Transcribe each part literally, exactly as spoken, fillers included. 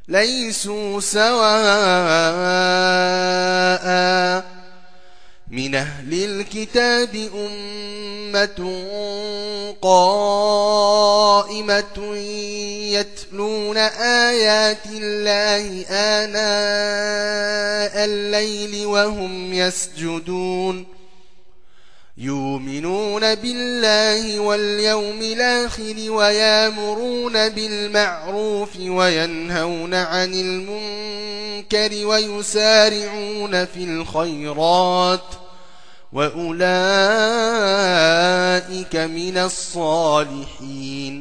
ليسوا سواء من أهل الكتاب أمة قائمة يتلون آيات الله آناء الليل وهم يسجدون يؤمنون بالله واليوم الآخر ويأمرون بالمعروف وينهون عن المنكر ويسارعون في الخيرات وأولئك من الصالحين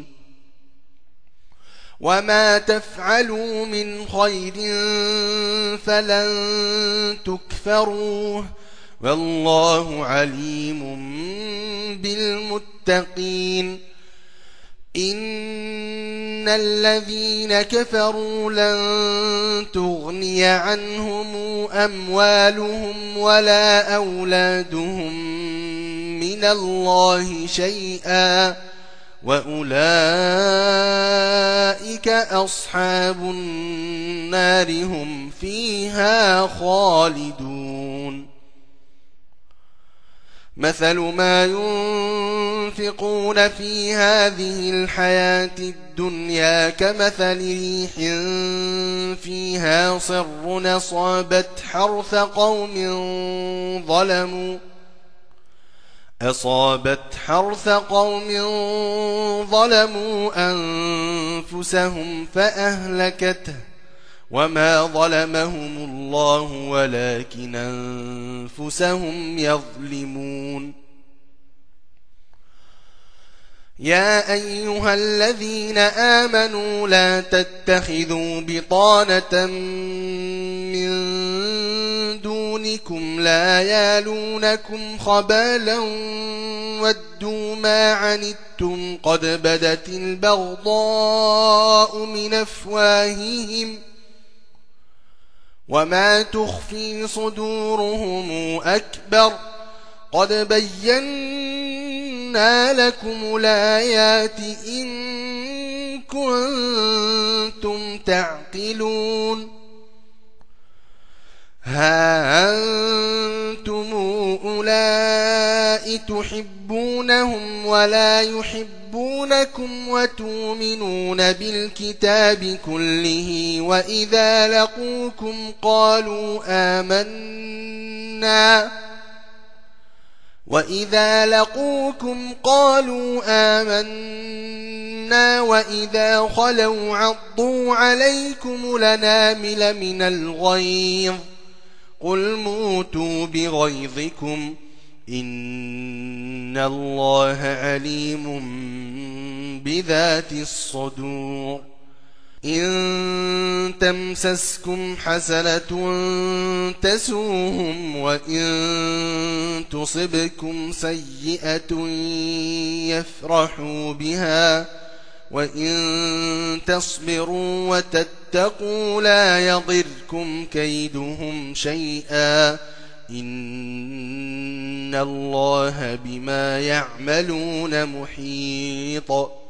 وما تفعلوا من خير فلن تكفروه والله عليم بالمتقين إن الذين كفروا لن تغني عنهم أموالهم ولا أولادهم من الله شيئا وأولئك أصحاب النار هم فيها خالدون مثل ما ينفقون في هذه الحياة الدنيا كمثل ريح فيها صر أصابت حرث قوم ظلموا أصابت حرث قوم ظلموا أنفسهم فأهلكته وما ظلمهم الله ولكن أنفسهم يظلمون يا أيها الذين آمنوا لا تتخذوا بطانة من دونكم لا يالونكم خبالا ودوا ما عنتم قد بدت البغضاء من أفواههم وما تخفي صدورهم أكبر قد بينا لكم الآيات إن كنتم تعقلون ها أنتم أولئك تحبونهم ولا يحبونكم وتؤمنون بالكتاب كله وإذا لقوكم قالوا آمنا وإذا لقوكم قالوا آمنا وإذا خلوا عضوا عليكم الأنامل من الغيظ قل موتوا بغيظكم إن الله عليم بذات الصدور إن تمسسكم حسنة تسوهم وإن تصبكم سيئة يفرحوا بها وإن تصبروا وتتقوا لا يضركم كيدهم شيئا إن الله بما يعملون محيط